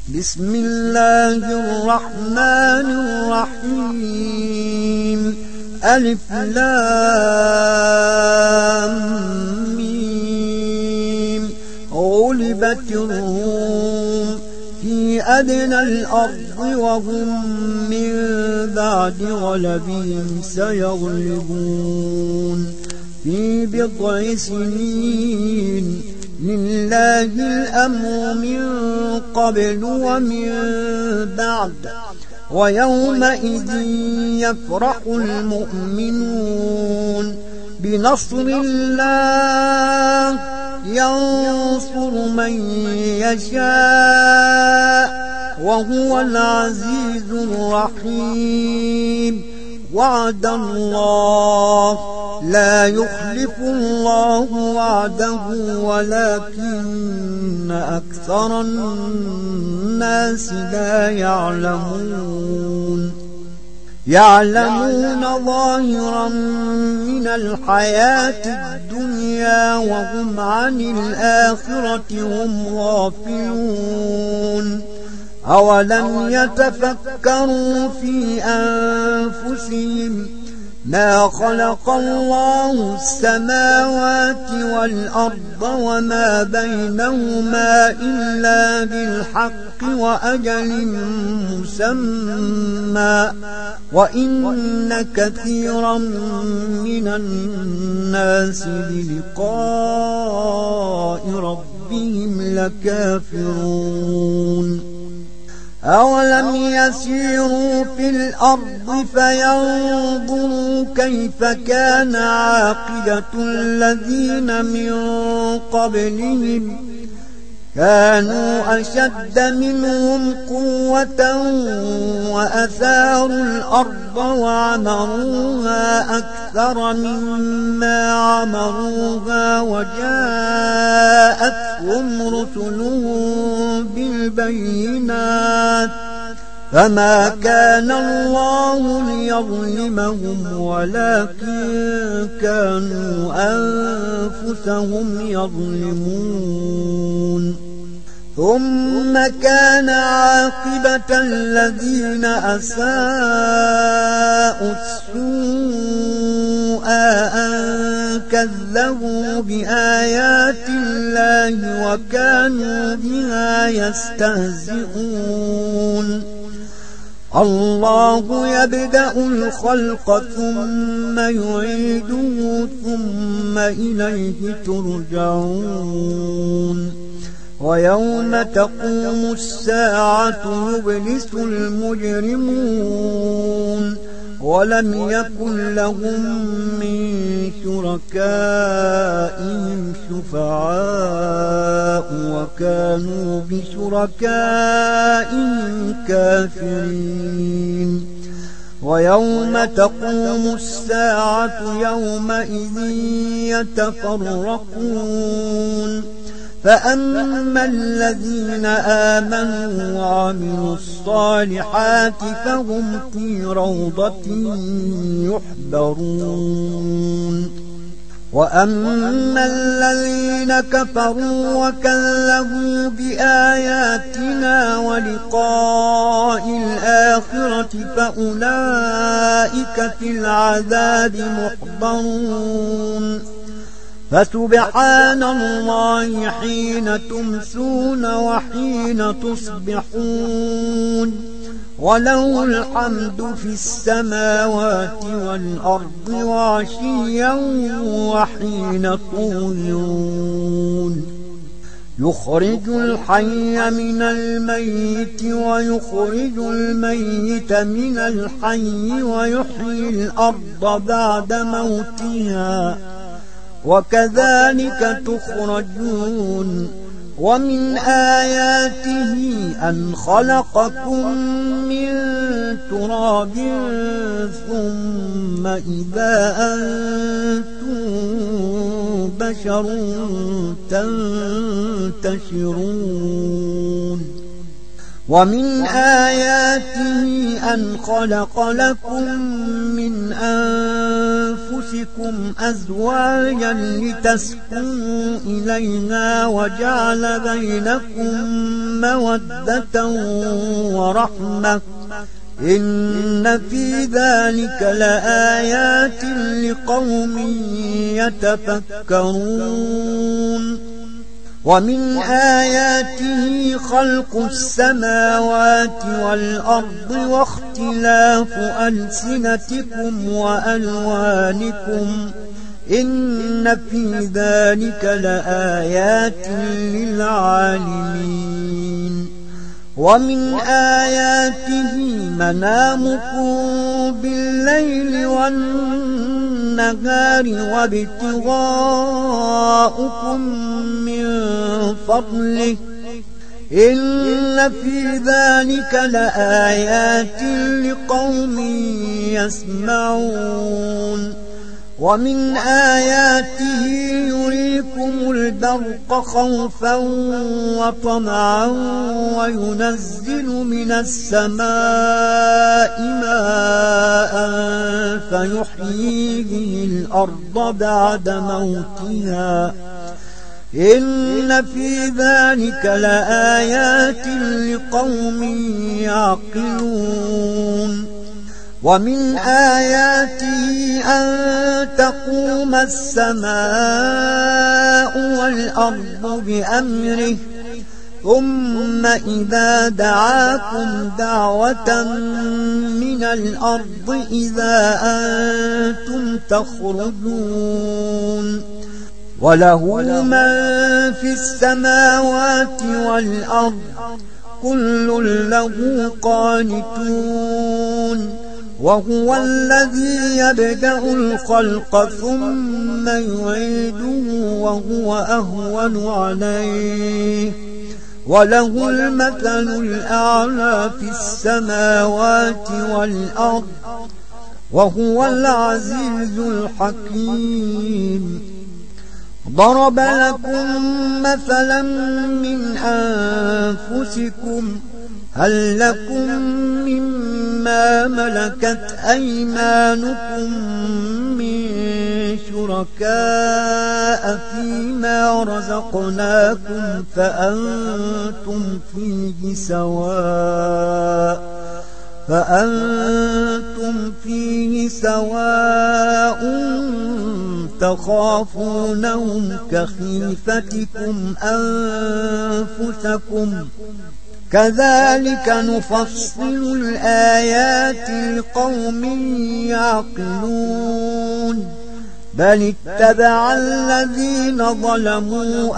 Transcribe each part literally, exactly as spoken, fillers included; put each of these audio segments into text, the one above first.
بسم الله الرحمن الرحيم. ألف لام ميم. غلبت الروم في أدنى الأرض وهم من بعد غلبهم سيغلبون في بضع سنين. لله الأمر من قبل ومن بعد ويومئذ يفرح المؤمنون بنصر الله ينصر من يشاء وهو العزيز الرحيم. وعد الله لا يخلف الله وعده ولكن أكثر الناس لا يعلمون. يعلمون ظاهرا من الحياة الدنيا وهم عن الآخرة هم غافلون. أولم يتفكروا في أنفسهم ما خلق الله السماوات والأرض وما بينهما إلا بالحق وأجل مسمى وإن كثيرا من الناس بلقاء ربهم لكافرون. أولم يسيروا في الأرض فينظروا كيف كان عاقبة الذين من قبلهم كانوا أشد منهم قوة وأثاروا الأرض وعمروها أكثر مما عمروها وجاءتهم رسلهم بالبينات فما كان الله ليظلمهم ولكن كانوا أنفسهم يظلمون. ثم كان عاقبة الذين أساءوا السوء أن كذبوا بآيات الله وكانوا بها يستهزئون. الله يبدأ الخلق ثم يعيده ثم إليه ترجعون. ويوم تقوم الساعة يبلس المجرمون ولم يكن لهم من شركائهم شفعاء وكانوا بشركائهم كافرين. ويوم تقوم الساعة يومئذ يتفرقون فأما الذين آمنوا وعملوا الصالحات فهم في روضة يحبرون. وأما الذين كفروا وكذبوا بآياتنا ولقاء الآخرة فأولئك في العذاب محضرون. فسبحان الله حين تمسون وحين تصبحون وله الحمد في السماوات والأرض وعشيا وحين تظهرون. يخرج الحي من الميت ويخرج الميت من الحي ويحيي الأرض بعد موتها وكذلك تخرجون. ومن آياته أن خلقكم من تراب ثم إذا أنتم بشر تنتشرون. ومن آياته أن خلق لكم من أنفسكم أزواجا لتسكنوا إليها وجعل بينكم مودة ورحمة إن في ذلك لآيات لقوم يتفكرون ومن آياته خلق السماوات والأرض واختلاف ألسنتكم وألوانكم إن في ذلك لآيات للعالمين ومن آياته منامكم بالليل والنهار وابتغاؤكم من فضله إن في ذلك لآيات لقوم يسمعون ومن آياته يريكم البرق خوفا وطمعا وينزل من السماء ماء فيحيي به الأرض بعد موتها إن في ذلك لآيات لقوم يعقلون ومن آياته أن تقوم السماء والأرض بأمره ثم إذا دعاكم دعوة من الأرض إذا أنتم تخرجون وله من في السماوات والأرض كل له قانتون وهو الذي يبدأ الخلق ثم يعيده وهو أهون عليه وله المثل الأعلى في السماوات والأرض وهو العزيز الحكيم ضرب لكم مثلا من أنفسكم هل لكم مما ملكت أيمانكم من شركاء فيما رزقناكم فأنتم فيه سواء فأنتم فيه سواء تخافونهم كخيفتكم أنفسكم كذلك نفصل الآيات لقوم يعقلون بل اتبع الذين ظلموا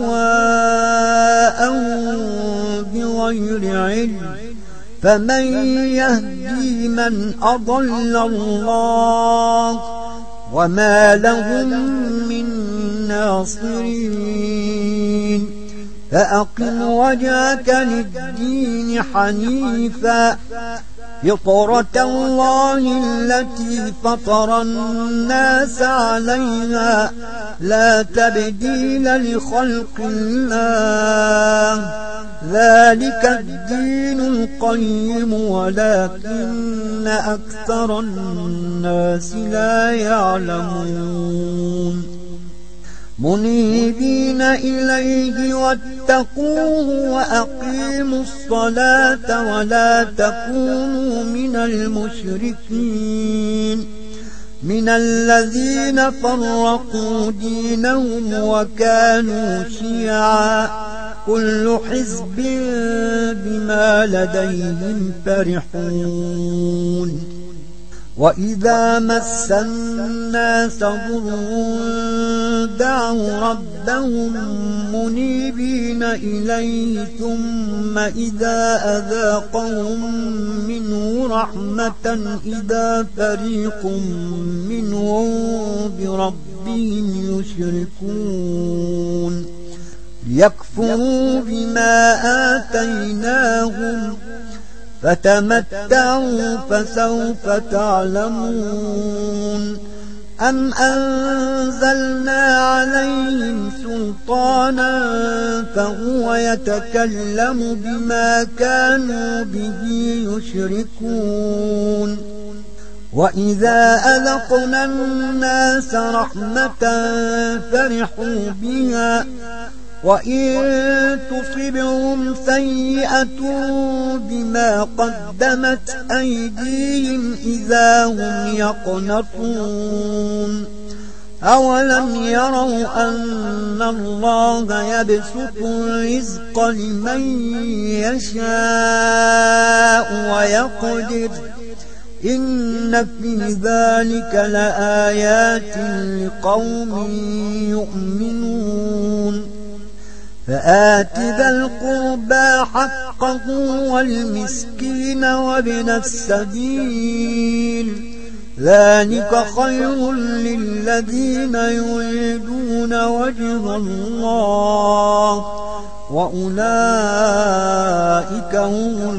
أهواءهم بغير علم فمن يهدي من أضل الله وما لهم من ناصرين فأقم وجهك للدين حنيفا فطرة الله التي فطر الناس عليها لا تبديل لخلق الله ذلك الدين القيم ولكن أكثر الناس لا يعلمون منيبين إليه واتقوه وأقيموا الصلاة ولا تكونوا من المشركين من الذين فرقوا دينهم وكانوا شيعا كل حزب بما لديهم فرحون وإذا مس الناس ضر دعوا ربهم منيبين إليه ثم إذا أذاقهم منه رحمة إذا فريق منهم بربهم يشركون ليكفروا بما آتيناهم فتمتعوا فسوف تعلمون أم أنزلنا عليهم سلطانا فهو يتكلم بما كانوا به يشركون وإذا أذقنا الناس رحمة فرحوا بها وإن تصبهم سيئة بما قدمت أيديهم إذا هم يقنطون أولم يروا أن الله يبسط الرزق لمن يشاء ويقدر إن في ذلك لآيات لقوم يؤمنون فآت ذا القربى حقه والمسكين وابن السبيل ذلك خير للذين يريدون وجه الله وأولئك هم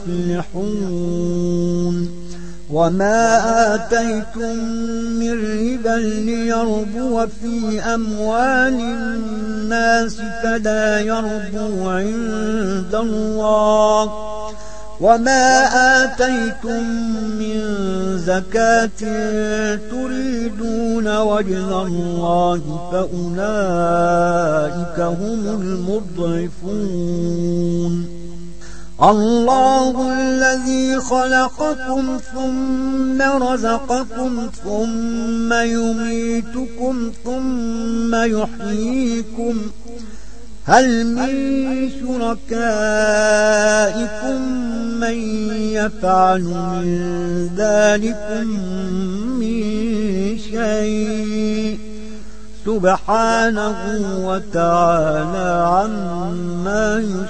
المفلحون وما آتيتم من ربا ليربو في أموال الناس فلا يربو عند الله وما آتيتم من زكاة تريدون وجه الله فأولئك هم المضعفون الله الذي خلقكم ثم رزقكم ثم يميتكم ثم يحييكم هل من شركائكم من يفعل من ذلكم من شيء سبحانه وتعالى عما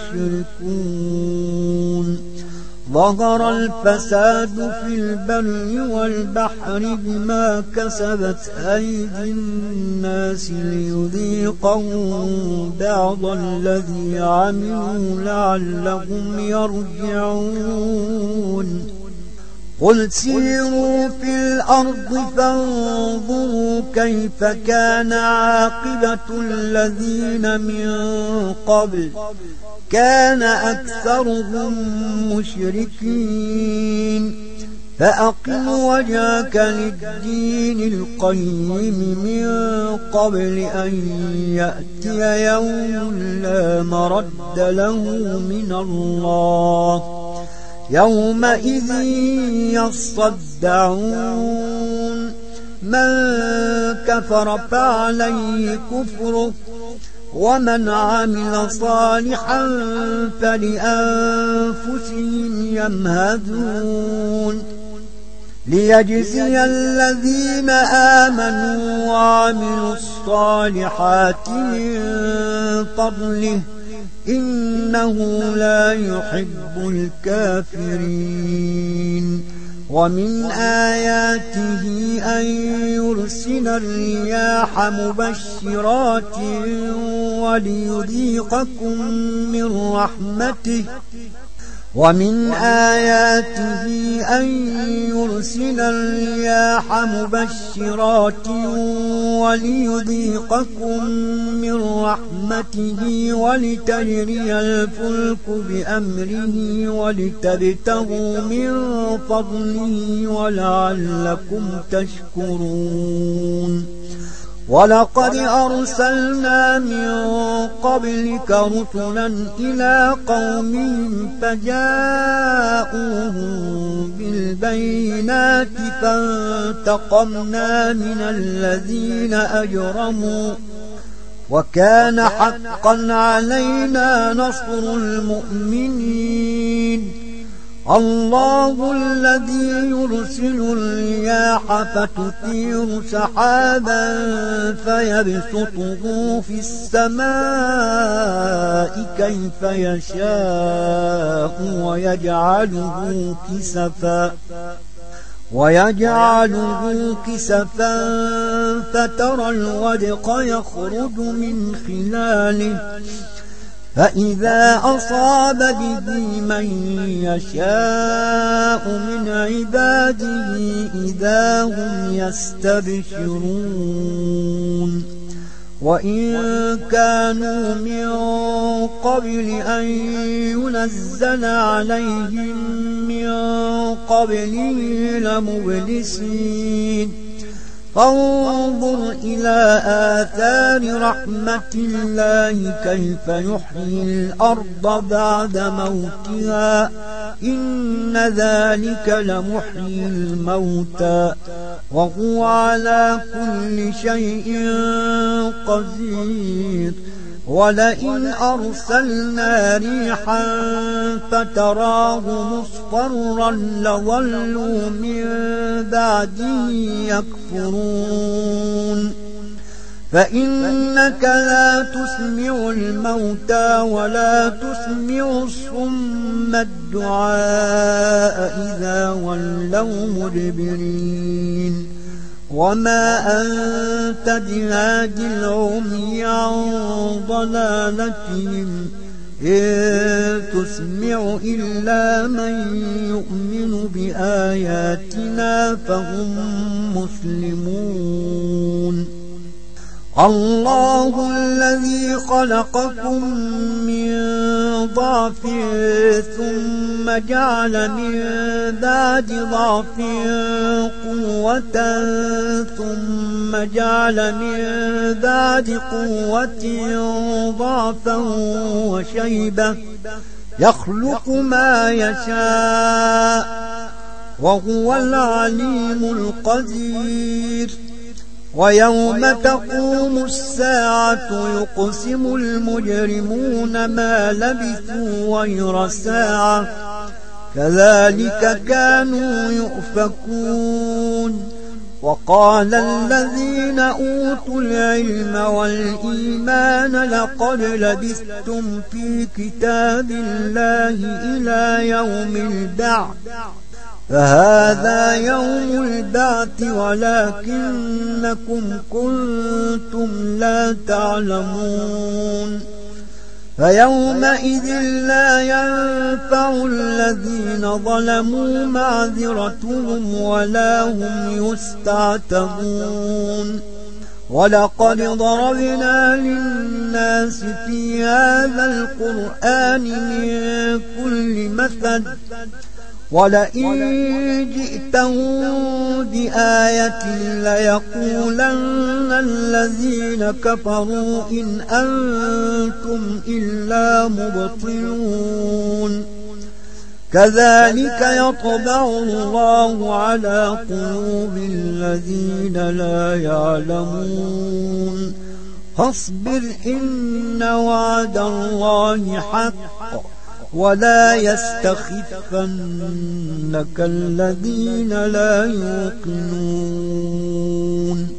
يشركون ظهر الفساد في البر والبحر بما كسبت أيدي الناس ليذيقهم بعض الذي عملوا لعلهم يرجعون قل سيروا في الأرض فانظروا كيف كان عاقبة الذين من قبل كان أكثرهم مشركين فأقم وجهك للدين القيم من قبل أن يأتي يوم لا مرد له من الله يومئذ يصدعون من كفر فعليه كفره ومن عمل صالحا فلأنفسهم يمهدون ليجزي الذين آمنوا وعملوا الصالحات من فضله إنه لا يحب الكافرين ومن آياته أن يرسل الرياح مبشرات وليذيقكم من رحمته ومن آياته أن يرسل الرياح مبشرات وليذيقكم من رحمته ولتجري الفلك بأمره ولتبتغوا من فضله ولعلكم تشكرون ولقد أرسلنا من قبلك رسلا إلى قومهم فجاءوهم بالبينات فانتقمنا من الذين أجرموا وكان حقا علينا نصر المؤمنين الله الذي يرسل الرياح فتثير سحابا فيبسطه في السماء كيف يشاء ويجعله كسفا ويجعله كسفا فترى الودق يخرج من خلاله فإذا أصاب به من يشاء من عباده إذا هم يستبشرون وإن كانوا من قبل أن ينزل عليهم من قبله لمبلسين فانظر إلى آثار رحمة الله كيف يحيي الأرض بعد موتها إن ذلك لمحيي الموتى وهو على كل شيء قدير ولئن أرسلنا ريحا فتراه مصفرا لظلوا من بعده يكفرون فإنك لا تسمع الموتى ولا تسمع الصم الدعاء إذا ولوا مدبرين وما أنت بهاد العمي عن ضلالتهم إن تسمع إلا من يؤمن بآياتنا فهم مسلمون الله الذي خلقكم من ضعف ثم جعل من بعد ضعف قوة ثم جعل من بعد قوة ضعفا وشيبة يخلق ما يشاء وهو العليم القدير ويوم تقوم الساعة يقسم المجرمون ما لبثوا غير ساعة كذلك كانوا يؤفكون وقال الذين أوتوا العلم والإيمان لقد لبثتم في كتاب الله إلى يوم البعث فهذا يوم البعث ولكنكم كنتم لا تعلمون فيومئذ لا ينفع الذين ظلموا معذرتهم ولا هم يستعتبون ولقد ضربنا للناس في هذا القرآن من كل مثل ولئن جئتهم بآية ليقولن الذين كفروا إن أنتم إلا مبطلون كذلك يطبع الله على قلوب الذين لا يعلمون فاصبر إن وعد الله حق ولا يستخفنك الذين لا يوقنون